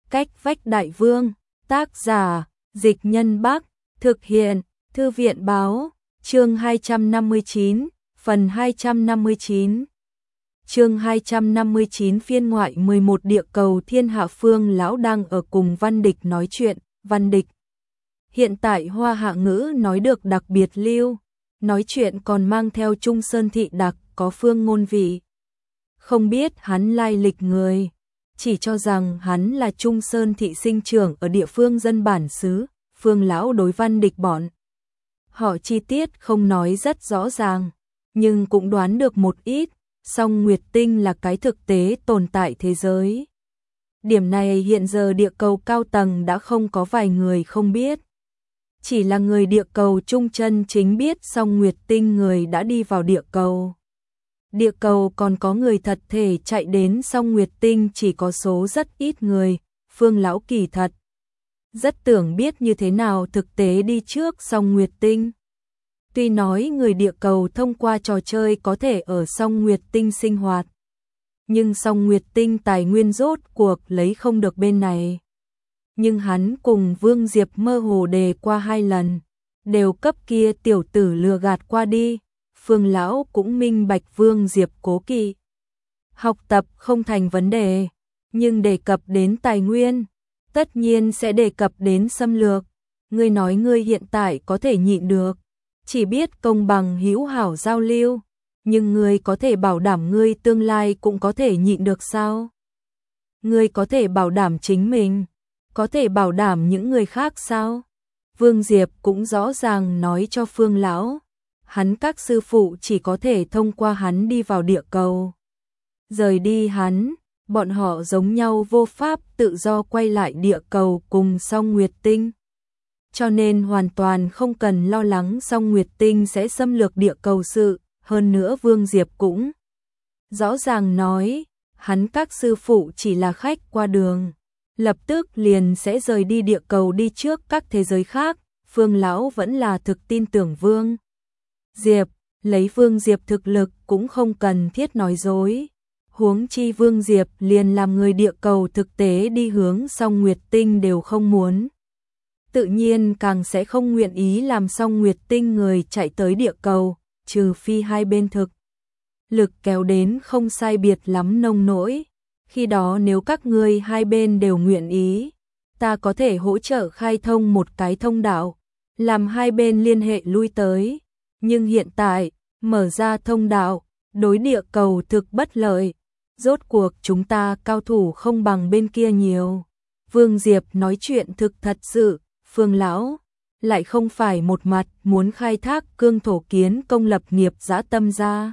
Cách vách đại vương, tác giả, Dịch Nhân Bắc, thực hiện, Thư viện báo, chương 259, phần 259. Chương 259 phiên ngoại 11 địa cầu thiên hạ. Phương Lão đang ở cùng Văn Địch nói chuyện. Văn Địch hiện tại Hoa Hạ ngữ nói được đặc biệt lưu, nói chuyện còn mang theo Trung Sơn thị đặc, có phương ngôn vị. Không biết hắn lai lịch người, chỉ cho rằng hắn là Trung Sơn thị sinh trưởng ở địa phương dân bản xứ. Phương Lão đối Văn Địch bọn họ chi tiết không nói rất rõ ràng, nhưng cũng đoán được một ít, song Nguyệt Tinh là cái thực tế tồn tại thế giới. Điểm này hiện giờ địa cầu cao tầng đã không có vài người không biết. Chỉ là người địa cầu trung chân chính biết, song Nguyệt Tinh người đã đi vào địa cầu. Địa cầu còn có người thật thể chạy đến, song Nguyệt Tinh chỉ có số rất ít người. Phương Lão kỳ thật rất tưởng biết như thế nào thực tế đi trước song Nguyệt Tinh. Tuy nói người địa cầu thông qua trò chơi có thể ở song Nguyệt Tinh sinh hoạt, nhưng song Nguyệt Tinh tài nguyên rốt cuộc lấy không được bên này. Nhưng hắn cùng Vương Diệp mơ hồ đề qua 2 lần, đều cấp kia tiểu tử lừa gạt qua đi. Phương Lão cũng minh bạch Vương Diệp cố kỵ học tập không thành vấn đề, nhưng đề cập đến tài nguyên, tất nhiên sẽ đề cập đến xâm lược. Ngươi nói ngươi hiện tại có thể nhịn được, chỉ biết công bằng hữu hảo giao lưu, nhưng ngươi có thể bảo đảm ngươi tương lai cũng có thể nhịn được sao? Ngươi có thể bảo đảm chính mình, có thể bảo đảm những người khác sao? Vương Diệp cũng rõ ràng nói cho Phương Lão, hắn các sư phụ chỉ có thể thông qua hắn đi vào địa cầu. Rời đi hắn, bọn họ giống nhau vô pháp tự do quay lại địa cầu cùng song Nguyệt Tinh. Cho nên hoàn toàn không cần lo lắng song Nguyệt Tinh sẽ xâm lược địa cầu sự. Hơn nữa Vương Diệp cũng rõ ràng nói, hắn các sư phụ chỉ là khách qua đường, lập tức liền sẽ rời đi địa cầu đi trước các thế giới khác. Phương Lão vẫn là thực tin tưởng Vương Diệp, lấy Vương Diệp thực lực cũng không cần thiết nói dối. Huống chi Vương Diệp liền làm người địa cầu thực tế đi hướng song Nguyệt Tinh đều không muốn, tự nhiên càng sẽ không nguyện ý làm song Nguyệt Tinh người chạy tới địa cầu, trừ phi hai bên thực lực kéo đến không sai biệt lắm nông nỗi. Khi đó nếu các ngươi hai bên đều nguyện ý, ta có thể hỗ trợ khai thông một cái thông đạo, làm hai bên liên hệ lui tới. Nhưng hiện tại, mở ra thông đạo, đối địa cầu thực bất lợi. Rốt cuộc chúng ta cao thủ không bằng bên kia nhiều. Vương Diệp nói chuyện thực thật sự. Phương Lão lại không phải một mặt muốn khai thác cương thổ kiến công lập nghiệp dã tâm ra.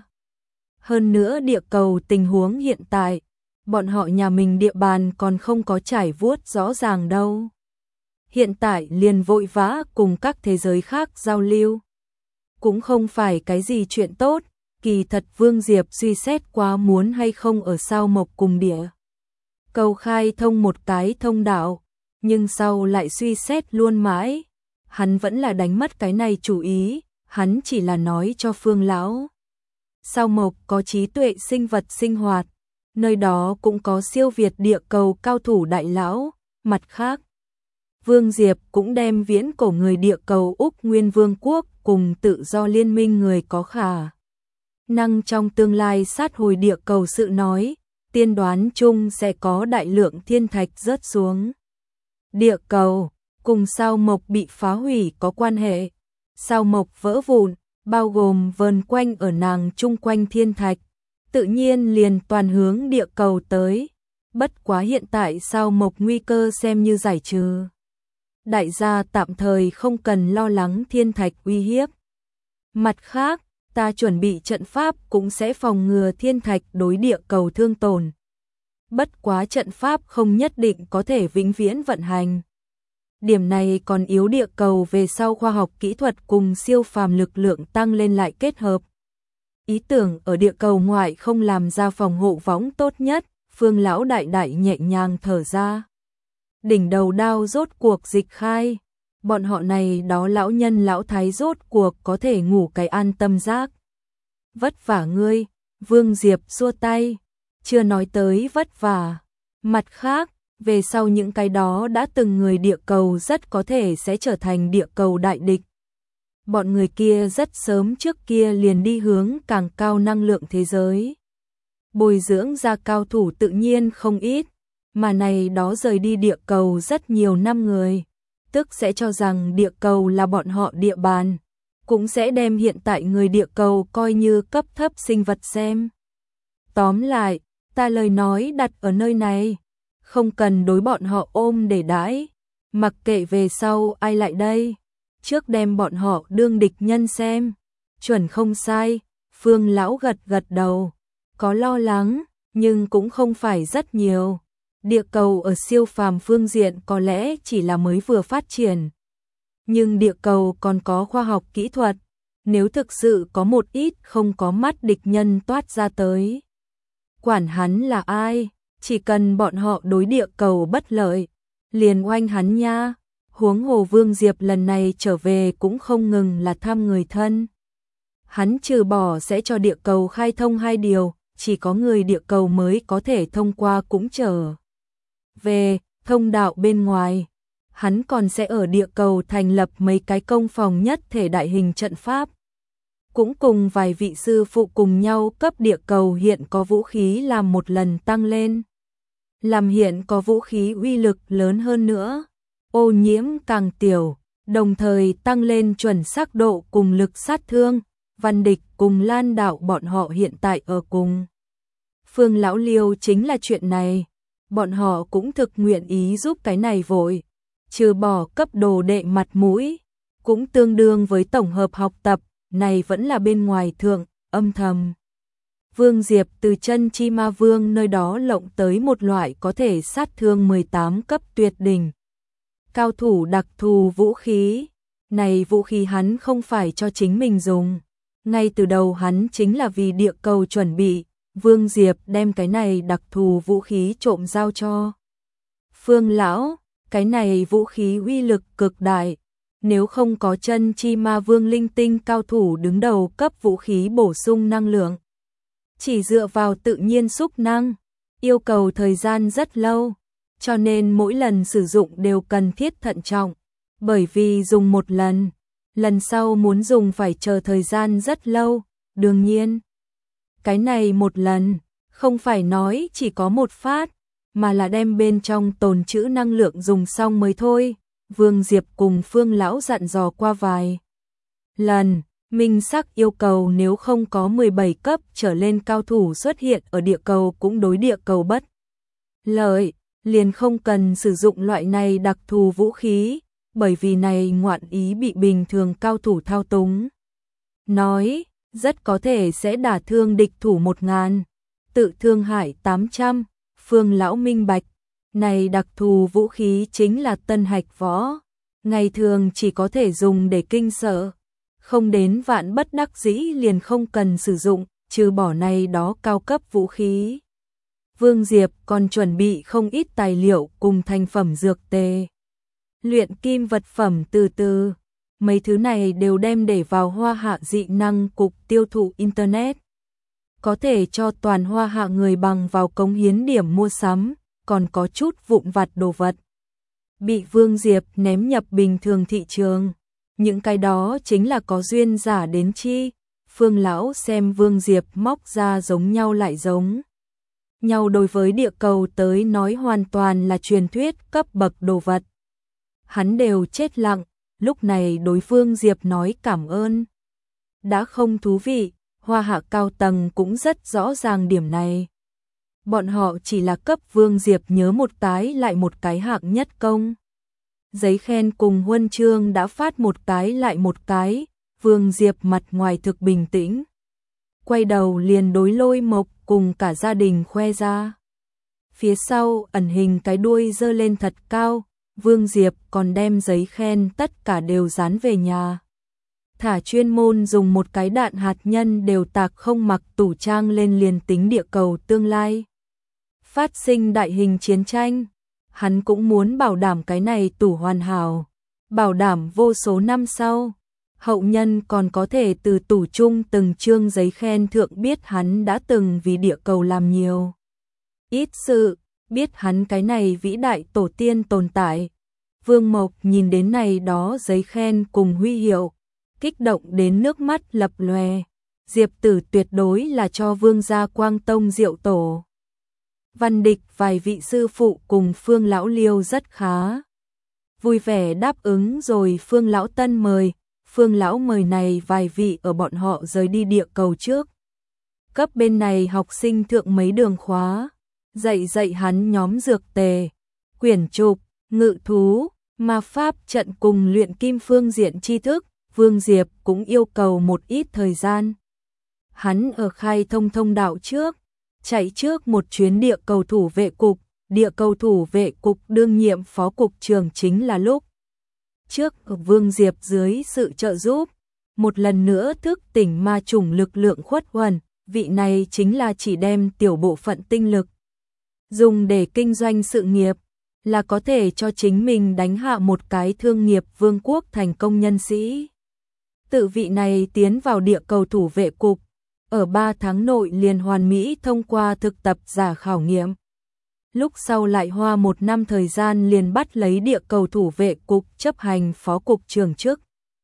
Hơn nữa địa cầu tình huống hiện tại, bọn họ nhà mình địa bàn còn không có trải vuốt rõ ràng đâu. Hiện tại liền vội vã cùng các thế giới khác giao lưu, cũng không phải cái gì chuyện tốt. Kỳ thật Vương Diệp suy xét quá muốn hay không ở Sao Mộc cùng địa cầu khai thông một cái thông đạo, nhưng sau lại suy xét luôn mãi, hắn vẫn là đánh mất cái này chủ ý. Hắn chỉ là nói cho Phương Lão, Sao Mộc có trí tuệ sinh vật sinh hoạt, nơi đó cũng có siêu việt địa cầu cao thủ đại lão. Mặt khác, Vương Diệp cũng đem viễn cổ người địa cầu Úc Nguyên Vương quốc cùng tự do liên minh người có khả năng trong tương lai sát hồi địa cầu sự nói, tiên đoán chung sẽ có đại lượng thiên thạch rớt xuống địa cầu, cùng Sao Mộc bị phá hủy có quan hệ. Sao Mộc vỡ vụn, bao gồm vờn quanh ở nàng chung quanh thiên thạch, tự nhiên liền toàn hướng địa cầu tới. Bất quá hiện tại Sao Mộc nguy cơ xem như giải trừ, đại gia tạm thời không cần lo lắng thiên thạch uy hiếp. Mặt khác, ta chuẩn bị trận pháp cũng sẽ phòng ngừa thiên thạch đối địa cầu thương tổn. Bất quá trận pháp không nhất định có thể vĩnh viễn vận hành. Điểm này còn yếu địa cầu về sau khoa học kỹ thuật cùng siêu phàm lực lượng tăng lên lại kết hợp. Ý tưởng ở địa cầu ngoại không làm ra phòng hộ võng tốt nhất. Phương Lão đại đại nhẹ nhàng thở ra. Đỉnh đầu đao rốt cuộc dịch khai. Bọn họ này đó lão nhân lão thái rốt cuộc có thể ngủ cái an tâm giác. Vất vả ngươi, Vương Diệp xua tay, chưa nói tới vất vả. Mặt khác, về sau những cái đó đã từng người địa cầu rất có thể sẽ trở thành địa cầu đại địch. Bọn người kia rất sớm trước kia liền đi hướng càng cao năng lượng thế giới. Bồi dưỡng ra cao thủ tự nhiên không ít, mà này đó rời đi địa cầu rất nhiều năm người, tức sẽ cho rằng địa cầu là bọn họ địa bàn, cũng sẽ đem hiện tại người địa cầu coi như cấp thấp sinh vật xem. Tóm lại, ta lời nói đặt ở nơi này, không cần đối bọn họ ôm để đãi, mặc kệ về sau ai lại đây, trước đem bọn họ đương địch nhân xem, chuẩn không sai. Phương lão gật gật đầu, có lo lắng, nhưng cũng không phải rất nhiều. Địa cầu ở siêu phàm phương diện có lẽ chỉ là mới vừa phát triển, nhưng địa cầu còn có khoa học kỹ thuật, nếu thực sự có một ít không có mắt địch nhân toát ra tới. Quản hắn là ai, chỉ cần bọn họ đối địa cầu bất lợi, liền oanh hắn nha. Huống hồ Vương Diệp lần này trở về cũng không ngừng là thăm người thân. Hắn trừ bỏ sẽ cho địa cầu khai thông 2 điều, chỉ có người địa cầu mới có thể thông qua cũng trở về thông đạo bên ngoài. Hắn còn sẽ ở địa cầu thành lập mấy cái công phòng nhất thể đại hình trận pháp. Cũng cùng vài vị sư phụ cùng nhau cấp địa cầu hiện có vũ khí làm một lần tăng lên. Làm hiện có vũ khí uy lực lớn hơn nữa, ô nhiễm càng tiểu, đồng thời tăng lên chuẩn xác độ cùng lực sát thương. Văn Địch cùng Lan Đạo bọn họ hiện tại ở cùng Phương lão Liêu chính là chuyện này, bọn họ cũng thực nguyện ý giúp cái này vội, trừ bỏ cấp đồ đệ mặt mũi, cũng tương đương với tổng hợp học tập, này vẫn là bên ngoài thượng, âm thầm. Vương Diệp từ chân chi ma vương nơi đó lộng tới một loại có thể sát thương 18 cấp tuyệt đỉnh. Cao thủ đặc thù vũ khí, này vũ khí hắn không phải cho chính mình dùng. Ngay từ đầu hắn chính là vì địa cầu chuẩn bị, Vương Diệp đem cái này đặc thù vũ khí trộm giao cho Phương lão, cái này vũ khí uy lực cực đại, nếu không có chân chi ma vương linh tinh cao thủ đứng đầu cấp vũ khí bổ sung năng lượng, chỉ dựa vào tự nhiên xúc năng, yêu cầu thời gian rất lâu, cho nên mỗi lần sử dụng đều cần thiết thận trọng, bởi vì dùng một lần, lần sau muốn dùng phải chờ thời gian rất lâu. Đương nhiên, cái này một lần, không phải nói chỉ có một phát, mà là đem bên trong tồn trữ năng lượng dùng xong mới thôi. Vương Diệp cùng Phương lão dặn dò qua vài lần, minh xác yêu cầu nếu không có 17 cấp trở lên cao thủ xuất hiện ở địa cầu cũng đối địa cầu bất lợi, liền không cần sử dụng loại này đặc thù vũ khí, bởi vì này ngoạn ý bị bình thường cao thủ thao túng. Nói, rất có thể sẽ đả thương địch thủ 1000, tự thương hại 800, Phương lão minh bạch, này đặc thù vũ khí chính là tân hạch võ, ngày thường chỉ có thể dùng để kinh sợ, không đến vạn bất đắc dĩ liền không cần sử dụng, trừ bỏ này đó cao cấp vũ khí. Vương Diệp còn chuẩn bị không ít tài liệu cùng thành phẩm dược tề, luyện kim vật phẩm từ mấy thứ này đều đem để vào Hoa Hạ dị năng cục tiêu thụ Internet. Có thể cho toàn Hoa Hạ người bằng vào cống hiến điểm mua sắm, còn có chút vụn vặt đồ vật bị Vương Diệp ném nhập bình thường thị trường. Những cái đó chính là có duyên giả đến chi. Phương lão xem Vương Diệp móc ra giống nhau lại giống nhau, đối với địa cầu tới nói hoàn toàn là truyền thuyết cấp bậc đồ vật. Hắn đều chết lặng, lúc này đối Vương Diệp nói cảm ơn. Đã không thú vị, Hoa Hạ cao tầng cũng rất rõ ràng điểm này. Bọn họ chỉ là cấp Vương Diệp nhớ một cái lại một cái hạng nhất công. Giấy khen cùng huân chương đã phát một cái lại một cái, Vương Diệp mặt ngoài thực bình tĩnh. Quay đầu liền đối Lôi Mộc cùng cả gia đình khoe ra. Phía sau ẩn hình cái đuôi giơ lên thật cao, Vương Diệp còn đem giấy khen tất cả đều dán về nhà. Thả chuyên môn dùng một cái đạn hạt nhân đều tạc không mặc tủ trang lên liền tính địa cầu tương lai phát sinh đại hình chiến tranh. Hắn cũng muốn bảo đảm cái này tủ hoàn hảo, bảo đảm vô số năm sau, hậu nhân còn có thể từ tủ chung từng chương giấy khen thượng biết hắn đã từng vì địa cầu làm nhiều ít sự, biết hắn cái này vĩ đại tổ tiên tồn tại. Vương Mộc nhìn đến này đó giấy khen cùng huy hiệu, kích động đến nước mắt lập lòe. Diệp Tử tuyệt đối là cho Vương gia Quang Tông Diệu Tổ. Văn Địch vài vị sư phụ cùng Phương lão Liêu rất khá. Vui vẻ đáp ứng rồi Phương lão Tân mời. Phương lão mời này vài vị ở bọn họ rời đi địa cầu trước. Cấp bên này học sinh thượng mấy đường khóa, dạy hắn nhóm dược tề, quyển trục, ngự thú, ma pháp trận cùng luyện kim phương diện tri thức. Vương Diệp cũng yêu cầu một ít thời gian. Hắn ở khai thông đạo trước, chạy trước một chuyến địa cầu thủ vệ cục. Địa cầu thủ vệ cục đương nhiệm phó cục trưởng chính là lúc trước Vương Diệp dưới sự trợ giúp, một lần nữa thức tỉnh ma chủng lực lượng khuất huần. Vị này chính là chỉ đem tiểu bộ phận tinh lực dùng để kinh doanh sự nghiệp, là có thể cho chính mình đánh hạ một cái thương nghiệp vương quốc thành công nhân sĩ. Tự vị này tiến vào địa cầu thủ vệ cục, ở 3 tháng nội liền hoàn mỹ thông qua thực tập giả khảo nghiệm. Lúc sau lại hoa 1 năm thời gian liền bắt lấy địa cầu thủ vệ cục chấp hành phó cục trưởng chức.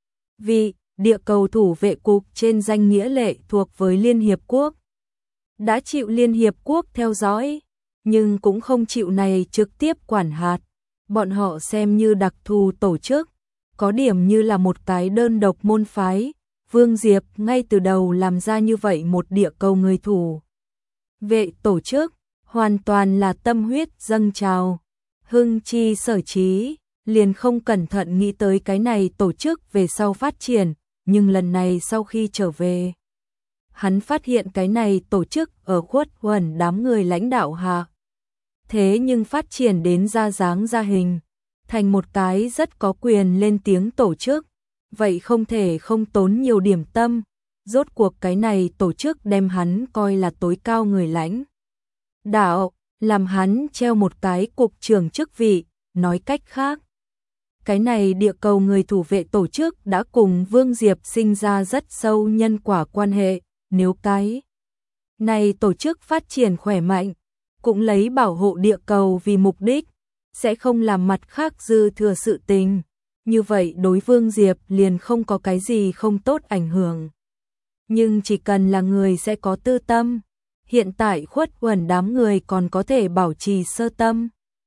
Vì địa cầu thủ vệ cục trên danh nghĩa lệ thuộc với Liên Hiệp Quốc, đã chịu Liên Hiệp Quốc theo dõi, nhưng cũng không chịu này trực tiếp quản hạt. Bọn họ xem như đặc thù tổ chức, có điểm như là một cái đơn độc môn phái. Vương Diệp ngay từ đầu làm ra như vậy một địa cầu người thủ vệ tổ chức, hoàn toàn là tâm huyết dâng trào, hưng chi sở trí, liền không cẩn thận nghĩ tới cái này tổ chức về sau phát triển. Nhưng lần này sau khi trở về, hắn phát hiện cái này tổ chức ở khuất huẩn đám người lãnh đạo hạ. Thế nhưng phát triển đến ra dáng ra hình, thành một cái rất có quyền lên tiếng tổ chức. Vậy không thể không tốn nhiều điểm tâm. Rốt cuộc cái này tổ chức đem hắn coi là tối cao người lãnh đạo, làm hắn treo một cái cục trưởng chức vị. Nói cách khác, cái này địa cầu người thủ vệ tổ chức đã cùng Vương Diệp sinh ra rất sâu nhân quả quan hệ. Nếu cái này tổ chức phát triển khỏe mạnh, cũng lấy bảo hộ địa cầu vì mục đích, sẽ không làm mặt khác dư thừa sự tình. Như vậy đối Vương Diệp liền không có cái gì không tốt ảnh hưởng. Nhưng chỉ cần là người sẽ có tư tâm. Hiện tại khuất huẩn đám người còn có thể bảo trì sơ tâm,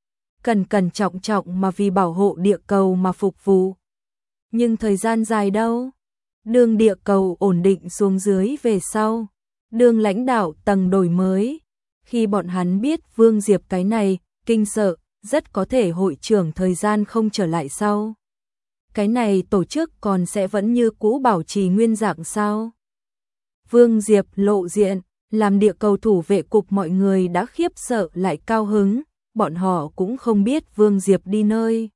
cẩn trọng mà vì bảo hộ địa cầu mà phục vụ. Nhưng thời gian dài đâu? Đường địa cầu ổn định xuống dưới về sau, đường lãnh đạo tầng đổi mới. Khi bọn hắn biết Vương Diệp cái này, kinh sợ, rất có thể hội trưởng thời gian không trở lại sau. Cái này tổ chức còn sẽ vẫn như cũ bảo trì nguyên dạng sao? Vương Diệp lộ diện, làm địa cầu thủ vệ cục mọi người đã khiếp sợ lại cao hứng. Bọn họ cũng không biết Vương Diệp đi nơi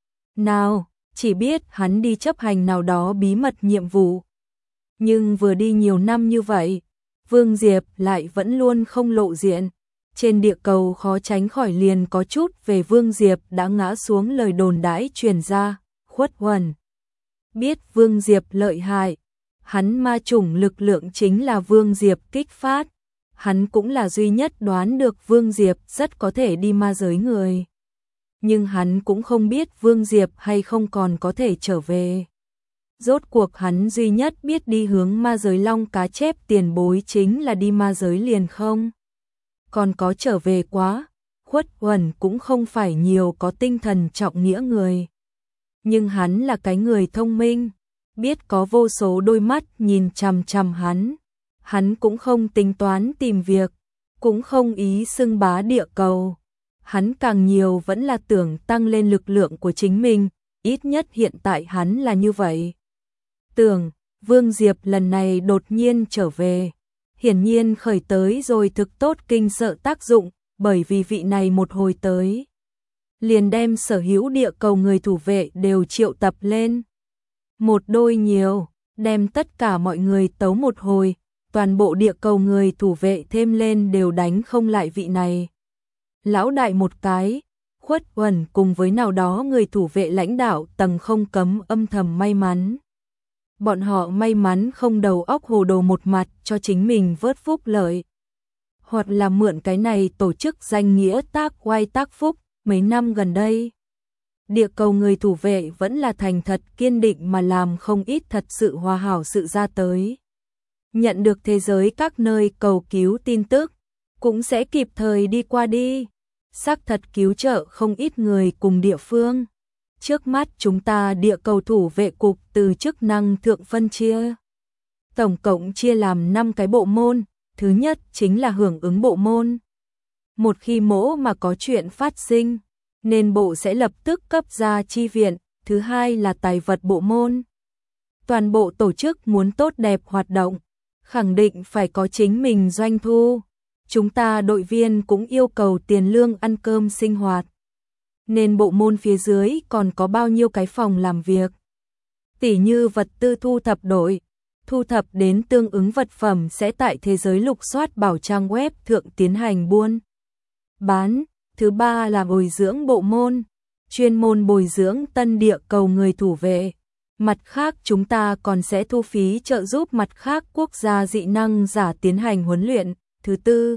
nào, chỉ biết hắn đi chấp hành nào đó bí mật nhiệm vụ. Nhưng vừa đi nhiều năm như vậy, Vương Diệp lại vẫn luôn không lộ diện. Trên địa cầu khó tránh khỏi liền có chút về Vương Diệp đã ngã xuống lời đồn đãi truyền ra. Khuất huẩn biết Vương Diệp lợi hại, hắn ma chủng lực lượng chính là Vương Diệp kích phát. Hắn cũng là duy nhất đoán được Vương Diệp rất có thể đi ma giới người. Nhưng hắn cũng không biết Vương Diệp hay không còn có thể trở về. Rốt cuộc hắn duy nhất biết đi hướng ma giới long cá chép tiền bối chính là đi ma giới liền không. Còn có trở về quá, khuất huẩn cũng không phải nhiều có tinh thần trọng nghĩa người. Nhưng hắn là cái người thông minh, biết có vô số đôi mắt nhìn chằm chằm hắn. Hắn cũng không tính toán tìm việc, cũng không ý xưng bá địa cầu. Hắn càng nhiều vẫn là tưởng tăng lên lực lượng của chính mình, ít nhất hiện tại hắn là như vậy. Tưởng, Vương Diệp lần này đột nhiên trở về, hiển nhiên khởi tới rồi thực tốt kinh sợ tác dụng, bởi vì vị này một hồi tới, liền đem sở hữu địa cầu người thủ vệ đều triệu tập lên. Một đôi nhiều, đem tất cả mọi người tấu một hồi. Toàn bộ địa cầu người thủ vệ thêm lên đều đánh không lại vị này. Lão đại một cái, khuất huẩn cùng với nào đó người thủ vệ lãnh đạo tầng không cấm âm thầm may mắn. Bọn họ may mắn không đầu óc hồ đồ một mặt cho chính mình vớt phúc lợi. hoặc là mượn cái này tổ chức danh nghĩa tác oai tác phúc. Mấy năm gần đây, địa cầu người thủ vệ vẫn là thành thật kiên định mà làm không ít thật sự hòa hảo sự ra tới. Nhận được thế giới các nơi cầu cứu tin tức, cũng sẽ kịp thời đi qua đi. Xác thật cứu trợ không ít người cùng địa phương. Trước mắt chúng ta địa cầu thủ vệ cục từ chức năng thượng phân chia. Tổng cộng chia làm 5 cái bộ môn. Thứ nhất chính là hưởng ứng bộ môn. Một khi mỗ mà có chuyện phát sinh, nên bộ sẽ lập tức cấp ra chi viện. Thứ hai là tài vật bộ môn. Toàn bộ tổ chức muốn tốt đẹp hoạt động, khẳng định phải có chính mình doanh thu. Chúng ta đội viên cũng yêu cầu tiền lương ăn cơm sinh hoạt. Nên bộ môn phía dưới còn có bao nhiêu cái phòng làm việc. Tỉ như vật tư thu thập đội, thu thập đến tương ứng vật phẩm sẽ tại thế giới lục soát bảo trang web thượng tiến hành buôn bán. Thứ ba là bồi dưỡng bộ môn, chuyên môn bồi dưỡng tân địa cầu người thủ vệ. Mặt khác chúng ta còn sẽ thu phí trợ giúp mặt khác quốc gia dị năng giả tiến hành huấn luyện. Thứ tư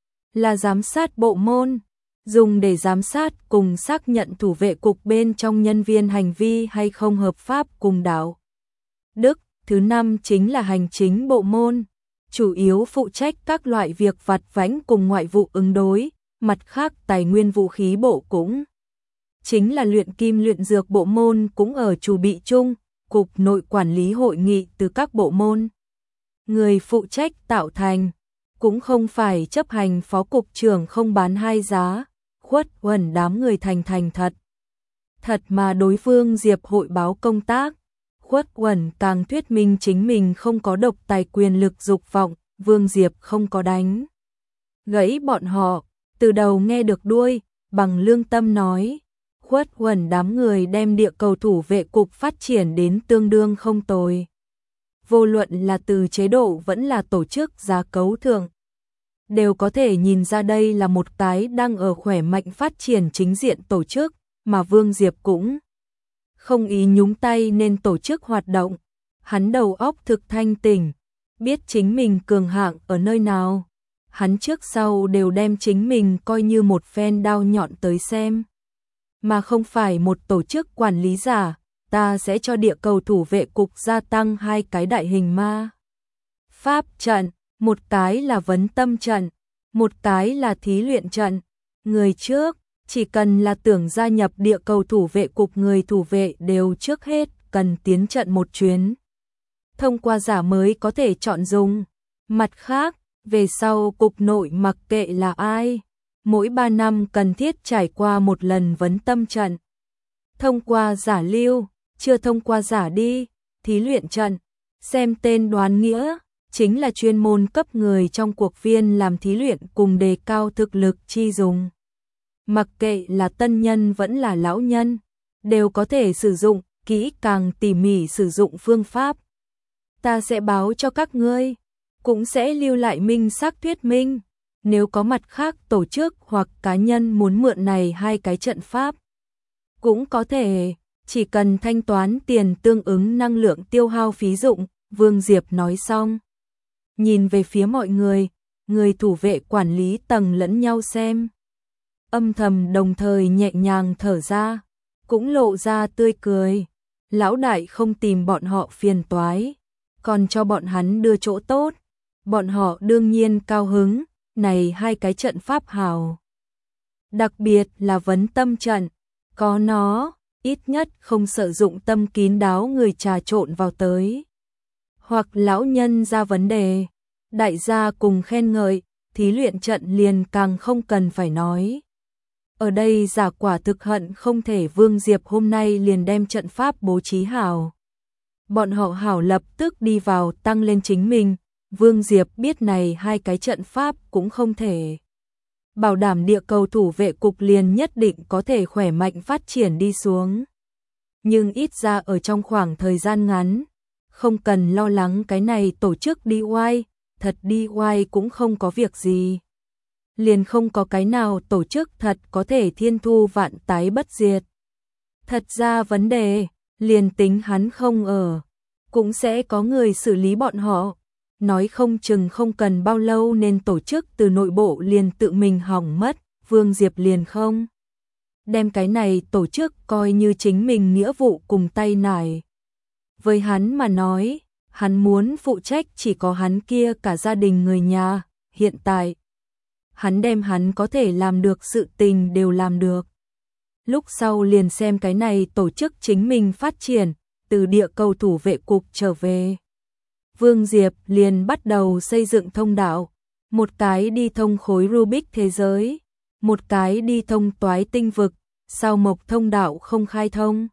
là giám sát bộ môn, dùng để giám sát cùng xác nhận thủ vệ cục bên trong nhân viên hành vi hay không hợp pháp cùng đạo đức. Thứ năm chính là hành chính bộ môn, chủ yếu phụ trách các loại việc vặt vãnh cùng ngoại vụ ứng đối. Mặt khác tài nguyên vũ khí bộ cũng chính là luyện kim luyện dược bộ môn cũng ở chủ bị chung. Cục nội quản lý hội nghị từ các bộ môn, người phụ trách tạo thành, cũng không phải chấp hành phó cục trưởng không bán hai giá, khuất huẩn đám người thành thật. Thật mà đối phương Diệp hội báo công tác, khuất huẩn càng thuyết minh chính mình không có độc tài quyền lực dục vọng. Vương Diệp không có đánh gãy bọn họ, từ đầu nghe được đuôi, bằng lương tâm nói. Khuất huẩn đám người đem địa cầu thủ vệ cục phát triển đến tương đương không tồi. Vô luận là từ chế độ vẫn là tổ chức giá cấu thượng, đều có thể nhìn ra đây là một cái đang ở khỏe mạnh phát triển chính diện tổ chức, mà Vương Diệp cũng không ý nhúng tay nên tổ chức hoạt động. Hắn đầu óc thực thanh tỉnh, biết chính mình cường hạng ở nơi nào. Hắn trước sau đều đem chính mình coi như một phen đao nhọn tới xem, mà không phải một tổ chức quản lý giả. Ta sẽ cho địa cầu thủ vệ cục gia tăng 2 cái đại hình ma pháp trận, một cái là vấn tâm trận, một cái là thí luyện trận. Người trước, chỉ cần là tưởng gia nhập địa cầu thủ vệ cục người thủ vệ đều trước hết cần tiến trận một chuyến. Thông qua giả mới có thể chọn dùng. Mặt khác, về sau cục nội mặc kệ là ai, mỗi 3 năm cần thiết trải qua một lần vấn tâm trận. Thông qua giả lưu, chưa thông qua giả đi, thí luyện trận, xem tên đoán nghĩa, chính là chuyên môn cấp người trong cuộc viên làm thí luyện cùng đề cao thực lực chi dùng. Mặc kệ là tân nhân vẫn là lão nhân, đều có thể sử dụng, kỹ càng tỉ mỉ sử dụng phương pháp. Ta sẽ báo cho các ngươi, cũng sẽ lưu lại minh xác thuyết minh. Nếu có mặt khác tổ chức hoặc cá nhân muốn mượn này 2 cái trận pháp, cũng có thể, chỉ cần thanh toán tiền tương ứng năng lượng tiêu hao phí dụng. Vương Diệp nói xong, nhìn về phía mọi người, người thủ vệ quản lý tầng lẫn nhau xem. Âm thầm đồng thời nhẹ nhàng thở ra, cũng lộ ra tươi cười. Lão đại không tìm bọn họ phiền toái, còn cho bọn hắn đưa chỗ tốt. Bọn họ đương nhiên cao hứng, này 2 cái trận pháp hào. Đặc biệt là vấn tâm trận, có nó, ít nhất không sử dụng tâm kín đáo người trà trộn vào tới. Hoặc lão nhân ra vấn đề, đại gia cùng khen ngợi, thí luyện trận liền càng không cần phải nói. Ở đây giả quả thực hận không thể Vương Diệp hôm nay liền đem trận pháp bố trí hảo. Bọn họ hảo lập tức đi vào tăng lên chính mình. Vương Diệp biết này 2 cái trận pháp cũng không thể bảo đảm địa cầu thủ vệ cục liền nhất định có thể khỏe mạnh phát triển đi xuống. Nhưng ít ra ở trong khoảng thời gian ngắn, không cần lo lắng cái này tổ chức đi oai, thật đi oai cũng không có việc gì. Liền không có cái nào tổ chức thật có thể thiên thu vạn tái bất diệt. Thật ra vấn đề, liền tính hắn không ở, cũng sẽ có người xử lý bọn họ. nói không chừng không cần bao lâu nên tổ chức từ nội bộ liền tự mình hỏng mất, Vương Diệp liền không đem cái này tổ chức coi như chính mình nghĩa vụ cùng tay nải. Với hắn mà nói, hắn muốn phụ trách chỉ có hắn kia cả gia đình người nhà, hiện tại hắn đem hắn có thể làm được sự tình đều làm được. Lúc sau liền xem cái này tổ chức chính mình phát triển, từ địa cầu thủ vệ cục trở về. Vương Diệp liền bắt đầu xây dựng thông đạo, một cái đi thông khối Rubik thế giới, một cái đi thông toái tinh vực, sao mộc thông đạo không khai thông.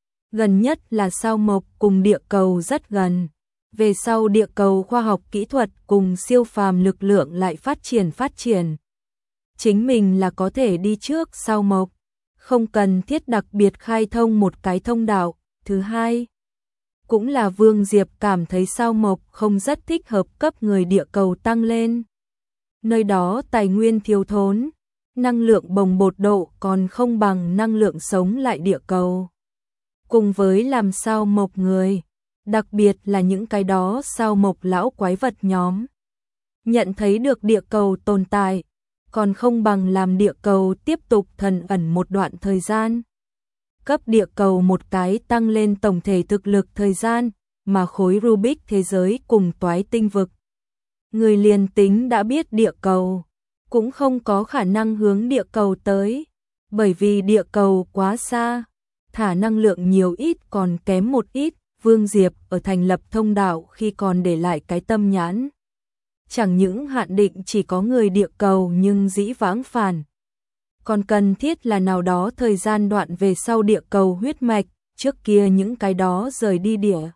Gần nhất là sao mộc cùng địa cầu rất gần, về sau địa cầu khoa học kỹ thuật cùng siêu phàm lực lượng lại phát triển. Chính mình là có thể đi trước sao mộc, không cần thiết đặc biệt khai thông một cái thông đạo. Thứ hai, cũng là Vương Diệp cảm thấy sao mộc không rất thích hợp cấp người địa cầu tăng lên. Nơi đó tài nguyên thiếu thốn, năng lượng bồng bột độ còn không bằng năng lượng sống lại địa cầu. Cùng với làm sao mộc người, đặc biệt là những cái đó sao mộc lão quái vật nhóm, nhận thấy được địa cầu tồn tại, còn không bằng làm địa cầu tiếp tục thần ẩn một đoạn thời gian. Cấp địa cầu một cái tăng lên tổng thể thực lực thời gian, mà khối Rubik thế giới cùng toái tinh vực. Người liền tính đã biết địa cầu, cũng không có khả năng hướng địa cầu tới, bởi vì địa cầu quá xa, thả năng lượng nhiều ít còn kém một ít. Vương Diệp ở thành lập thông đạo khi còn để lại cái tâm nhãn. Chẳng những hạn định chỉ có người địa cầu nhưng dĩ vãng phản. Còn cần thiết là nào đó thời gian đoạn về sau địa cầu huyết mạch, trước kia những cái đó rời đi địa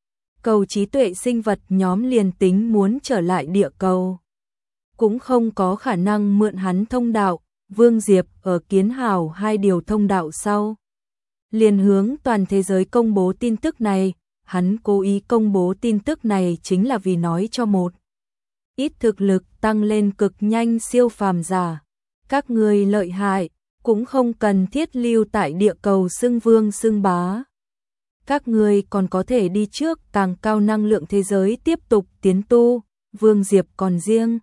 cầu trí tuệ sinh vật nhóm liền tính muốn trở lại địa cầu. Cũng không có khả năng mượn hắn thông đạo. Vương Diệp ở kiến hào 2 điều thông đạo sau, liền hướng toàn thế giới công bố tin tức này. Hắn cố ý công bố tin tức này chính là vì nói cho một ít thực lực tăng lên cực nhanh siêu phàm giả. Các người lợi hại, cũng không cần thiết lưu tại địa cầu xưng vương xưng bá. Các người còn có thể đi trước càng cao năng lượng thế giới tiếp tục tiến tu. Vương Diệp còn riêng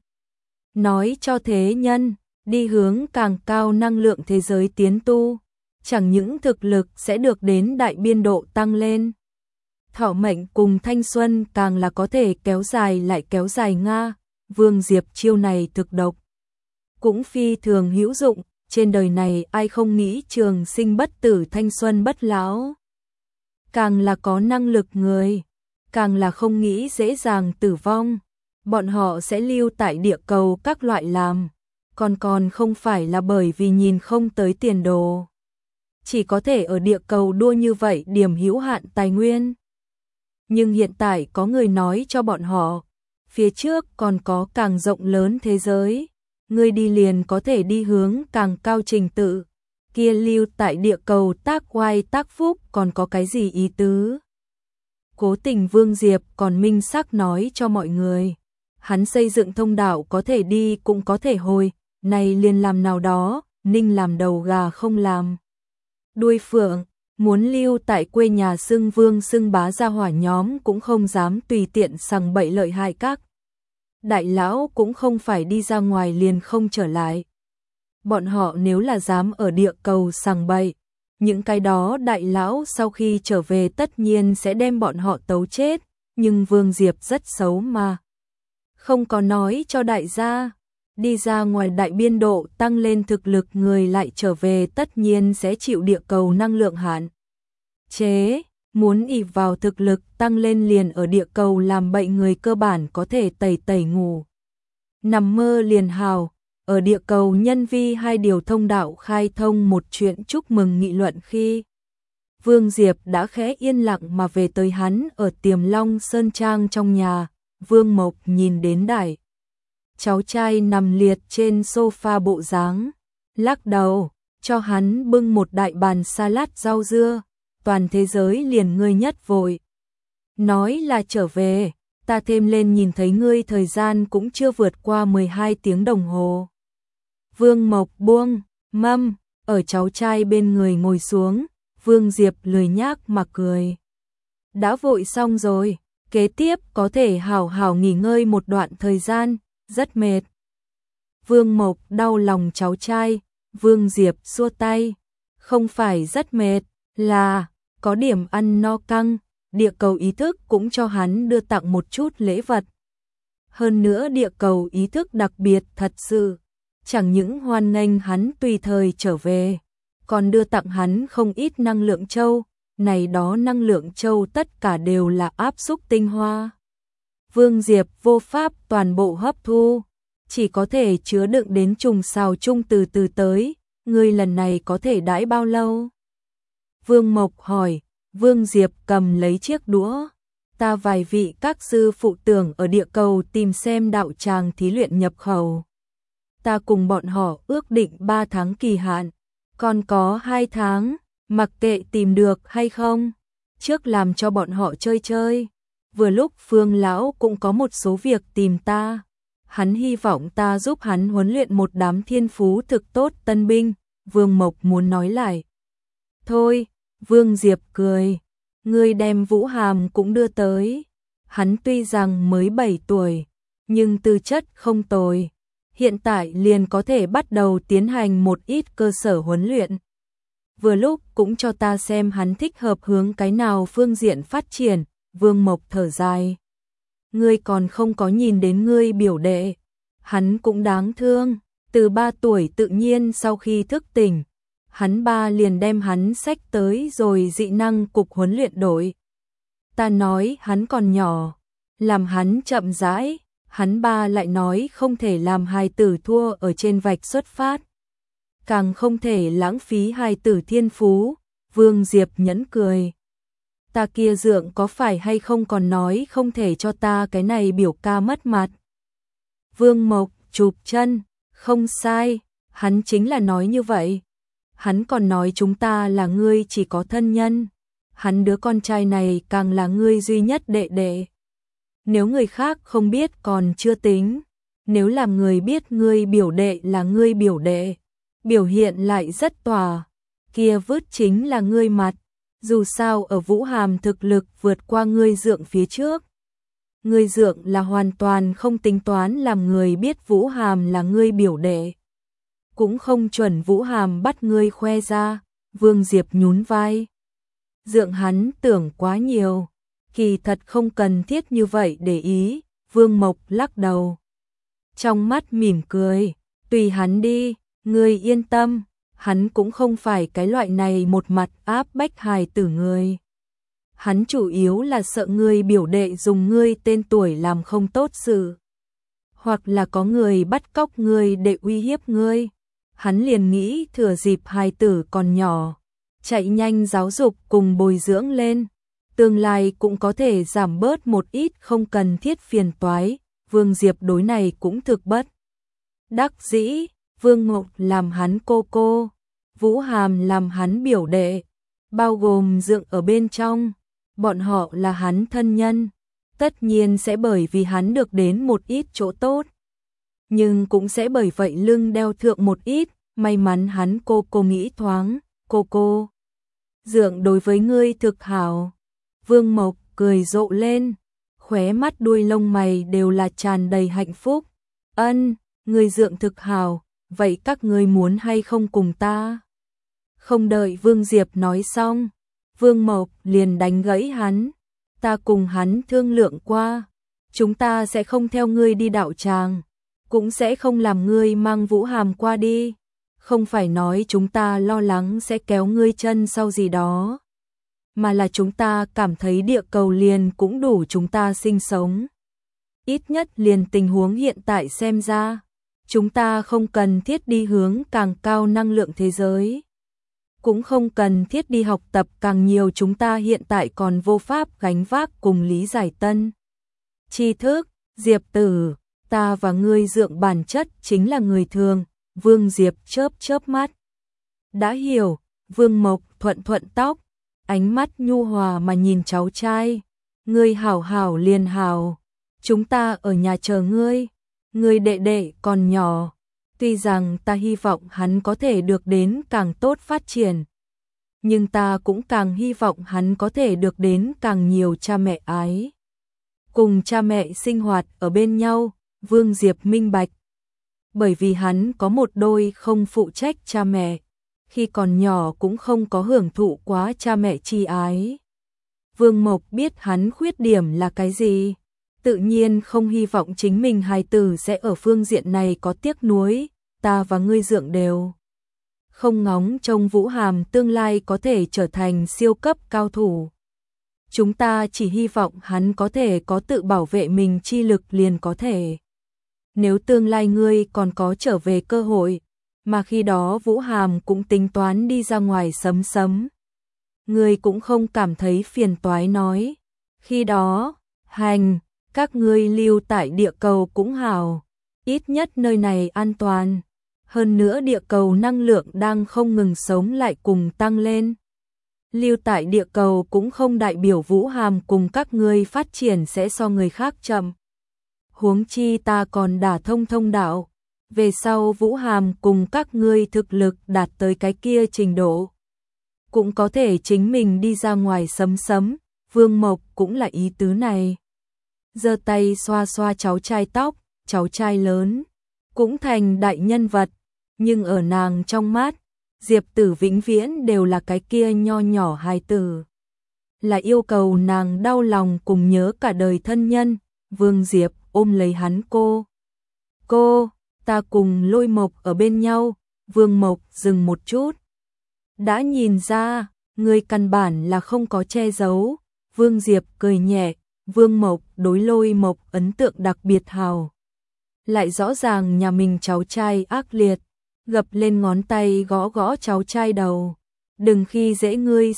nói cho thế nhân, đi hướng càng cao năng lượng thế giới tiến tu, chẳng những thực lực sẽ được đến đại biên độ tăng lên, thọ mệnh cùng thanh xuân càng là có thể kéo dài lại kéo dài nga. Vương Diệp chiêu này thực độc, cũng phi thường hữu dụng, trên đời này ai không nghĩ trường sinh bất tử thanh xuân bất lão. Càng là có năng lực người, càng là không nghĩ dễ dàng tử vong, bọn họ sẽ lưu tại địa cầu các loại làm, còn không phải là bởi vì nhìn không tới tiền đồ. Chỉ có thể ở địa cầu đua như vậy điểm hữu hạn tài nguyên. Nhưng hiện tại có người nói cho bọn họ, phía trước còn có càng rộng lớn thế giới, người đi liền có thể đi hướng càng cao trình tự, kia lưu tại địa cầu tác oai tác phúc còn có cái gì ý tứ. Cố tình Vương Diệp còn minh xác nói cho mọi người, hắn xây dựng thông đạo có thể đi cũng có thể hồi, này liền làm nào đó, ninh làm đầu gà không làm đuôi phượng. Muốn lưu tại quê nhà xưng vương xưng bá gia hỏa nhóm cũng không dám tùy tiện sằng bậy lợi hại các. Đại lão cũng không phải đi ra ngoài liền không trở lại. Bọn họ nếu là dám ở địa cầu sằng bậy, những cái đó đại lão sau khi trở về tất nhiên sẽ đem bọn họ tấu chết. Nhưng Vương Diệp rất xấu mà, không có nói cho đại gia. Đi ra ngoài đại biên độ tăng lên thực lực người lại trở về tất nhiên sẽ chịu địa cầu năng lượng hạn chế. Muốn ỷ vào thực lực tăng lên liền ở địa cầu làm bậy người cơ bản có thể tẩy ngủ nằm mơ liền hào. Ở địa cầu nhân vi 2 điều thông đạo khai thông một chuyện chúc mừng nghị luận khi Vương Diệp đã khẽ yên lặng mà về tới hắn ở Tiềm Long Sơn Trang trong nhà. Vương Mộc nhìn đến đại cháu trai nằm liệt trên sofa bộ dáng, lắc đầu, cho hắn bưng một đại bàn salad rau dưa. Toàn thế giới liền ngươi nhất vội nói là trở về, ta thêm lên nhìn thấy ngươi thời gian cũng chưa vượt qua 12 tiếng đồng hồ. Vương Mộc buông mâm ở cháu trai bên người ngồi xuống. Vương Diệp lười nhác mà cười, đã vội xong rồi, kế tiếp có thể hào hào nghỉ ngơi một đoạn thời gian, rất mệt. Vương Mộc đau lòng cháu trai, Vương Diệp xua tay, không phải rất mệt, là có điểm ăn no căng, địa cầu ý thức cũng cho hắn đưa tặng một chút lễ vật. Hơn nữa địa cầu ý thức đặc biệt thật sự, chẳng những hoan nghênh hắn tùy thời trở về, còn đưa tặng hắn không ít năng lượng châu, này đó năng lượng châu tất cả đều là áp xúc tinh hoa. Vương Diệp vô pháp toàn bộ hấp thu, chỉ có thể chứa đựng đến trùng xào chung từ từ tới, ngươi lần này có thể đãi bao lâu? Vương Mộc hỏi, Vương Diệp cầm lấy chiếc đũa, ta vài vị các sư phụ tưởng ở địa cầu tìm xem đạo tràng thí luyện nhập khẩu. Ta cùng bọn họ ước định 3 tháng kỳ hạn, còn có 2 tháng, mặc kệ tìm được hay không, trước làm cho bọn họ chơi chơi. Vừa lúc Phương lão cũng có một số việc tìm ta, hắn hy vọng ta giúp hắn huấn luyện một đám thiên phú thực tốt tân binh. Vương Mộc muốn nói lại. Thôi, Vương Diệp cười, ngươi đem Vũ Hàm cũng đưa tới. Hắn tuy rằng mới 7 tuổi, nhưng tư chất không tồi, hiện tại liền có thể bắt đầu tiến hành một ít cơ sở huấn luyện. Vừa lúc cũng cho ta xem hắn thích hợp hướng cái nào phương diện phát triển. Vương Mộc thở dài, ngươi còn không có nhìn đến ngươi biểu đệ, hắn cũng đáng thương, từ 3 tuổi tự nhiên sau khi thức tỉnh, hắn ba liền đem hắn xách tới rồi dị năng cục huấn luyện đội. Ta nói hắn còn nhỏ, làm hắn chậm rãi, hắn ba lại nói không thể làm hài tử thua ở trên vạch xuất phát, càng không thể lãng phí hài tử thiên phú. Vương Diệp nhẫn cười, ta kia dượng có phải hay không còn nói không thể cho ta cái này biểu ca mất mặt. Vương Mộc chụp chân, không sai, hắn chính là nói như vậy. Hắn còn nói chúng ta là ngươi chỉ có thân nhân, hắn đứa con trai này càng là ngươi duy nhất đệ đệ. Nếu người khác không biết còn chưa tính, nếu làm người biết ngươi biểu đệ là ngươi biểu đệ, biểu hiện lại rất tỏa, kia vứt chính là ngươi mặt. Dù sao ở Vũ Hàm thực lực vượt qua ngươi dượng phía trước. Ngươi dượng là hoàn toàn không tính toán làm người biết Vũ Hàm là ngươi biểu đệ. Cũng không chuẩn Vũ Hàm bắt ngươi khoe ra. Vương Diệp nhún vai. Dượng hắn tưởng quá nhiều, kỳ thật không cần thiết như vậy để ý. Vương Mộc lắc đầu, trong mắt mỉm cười, tùy hắn đi, ngươi yên tâm. Hắn cũng không phải cái loại này một mặt áp bách hài tử người. Hắn chủ yếu là sợ ngươi biểu đệ dùng ngươi tên tuổi làm không tốt sự. Hoặc là có người bắt cóc ngươi để uy hiếp ngươi. Hắn liền nghĩ thừa dịp hài tử còn nhỏ, chạy nhanh giáo dục cùng bồi dưỡng lên. Tương lai cũng có thể giảm bớt một ít không cần thiết phiền toái. Vương Diệp đối này cũng thực bất đắc dĩ. Vương Mộc làm hắn cô, Vũ Hàm làm hắn biểu đệ, bao gồm dượng ở bên trong, bọn họ là hắn thân nhân, tất nhiên sẽ bởi vì hắn được đến một ít chỗ tốt, nhưng cũng sẽ bởi vậy lưng đeo thượng một ít. May mắn hắn cô nghĩ thoáng, cô, dượng đối với ngươi thực hảo. Vương Mộc cười rộ lên, khóe mắt đuôi lông mày đều là tràn đầy hạnh phúc. Ân, ngươi dượng thực hảo. Vậy các ngươi muốn hay không cùng ta? Không đợi Vương Diệp nói xong, Vương Mộc liền đánh gãy hắn. Ta cùng hắn thương lượng qua, chúng ta sẽ không theo ngươi đi đạo tràng, cũng sẽ không làm ngươi mang Vũ Hàm qua đi. Không phải nói chúng ta lo lắng sẽ kéo ngươi chân sau gì đó, mà là chúng ta cảm thấy địa cầu liền cũng đủ chúng ta sinh sống. Ít nhất liền tình huống hiện tại xem ra, chúng ta không cần thiết đi hướng càng cao năng lượng thế giới, cũng không cần thiết đi học tập càng nhiều chúng ta hiện tại còn vô pháp gánh vác cùng lý giải tân tri thức. Diệp tử, ta và ngươi dượng bản chất chính là người thường. Vương Diệp chớp mắt. Đã hiểu. Vương Mộc thuận tóc, ánh mắt nhu hòa mà nhìn cháu trai. Ngươi hảo liền hảo, chúng ta ở nhà chờ ngươi. Ngươi đệ đệ còn nhỏ, tuy rằng ta hy vọng hắn có thể được đến càng tốt phát triển, nhưng ta cũng càng hy vọng hắn có thể được đến càng nhiều cha mẹ ái. cùng cha mẹ sinh hoạt ở bên nhau, Vương Diệp minh bạch. Bởi vì hắn có một đôi không phụ trách cha mẹ, khi còn nhỏ cũng không có hưởng thụ quá cha mẹ chi ái. Vương Mộc biết hắn khuyết điểm là cái gì, tự nhiên không hy vọng chính mình hài tử sẽ ở phương diện này có tiếc nuối, ta và ngươi Dượng đều không ngóng trông Vũ Hàm tương lai có thể trở thành siêu cấp cao thủ. Chúng ta chỉ hy vọng hắn có thể có tự bảo vệ mình chi lực liền có thể. Nếu tương lai ngươi còn có trở về cơ hội, mà khi đó Vũ Hàm cũng tính toán đi ra ngoài sấm sấm, ngươi cũng không cảm thấy phiền toái nói. Khi đó, các ngươi lưu tại địa cầu cũng hảo, ít nhất nơi này an toàn. Hơn nữa địa cầu năng lượng đang không ngừng sống lại cùng tăng lên. Lưu tại địa cầu cũng không đại biểu Vũ Hàm cùng các ngươi phát triển sẽ so người khác chậm. Huống chi ta còn đả thông thông đạo, về sau Vũ Hàm cùng các ngươi thực lực đạt tới cái kia trình độ, cũng có thể chính mình đi ra ngoài sấm sấm, Vương Mộc cũng là ý tứ này. Giơ tay xoa xoa cháu trai tóc, cháu trai lớn, cũng thành đại nhân vật, nhưng ở nàng trong mắt, Diệp Tử vĩnh viễn đều là cái kia nho nhỏ hài tử. Là yêu cầu nàng đau lòng cùng nhớ cả đời thân nhân. Vương Diệp ôm lấy hắn cô, ta cùng Lôi Mộc ở bên nhau. Vương Mộc dừng một chút. Đã nhìn ra, người căn bản là không có che giấu. Vương Diệp cười nhẹ, Vương Mộc đối Lôi Mộc ấn tượng đặc biệt hào. Lại rõ ràng nhà mình cháu trai ác liệt, gập lên ngón tay gõ gõ cháu trai đầu. Đừng khi dễ ngươi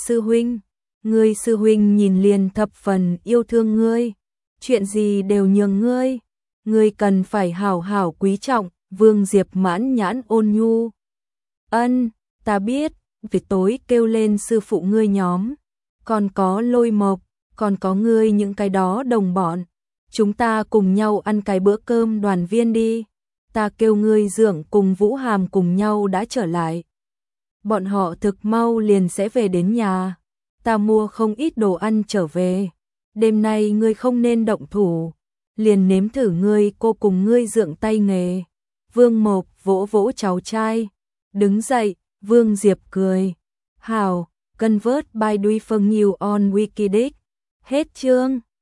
sư huynh nhìn liền thập phần yêu thương ngươi, chuyện gì đều nhường ngươi cần phải hảo hảo quý trọng. Vương Diệp mãn nhãn ôn nhu. Ân, ta biết, việc tối kêu lên sư phụ ngươi nhóm, còn có Lôi Mộc, còn có ngươi những cái đó đồng bọn, chúng ta cùng nhau ăn cái bữa cơm đoàn viên đi. Ta kêu ngươi Dượng cùng Vũ Hàm cùng nhau đã trở lại. Bọn họ thực mau liền sẽ về đến nhà. Ta mua không ít đồ ăn trở về. Đêm nay ngươi không nên động thủ, liền nếm thử ngươi cô cùng ngươi Dượng tay nghề. Vương Mộc vỗ vỗ cháu trai, đứng dậy. Vương Diệp cười. Hào, convert by doing you on Wikidic. Hết chương.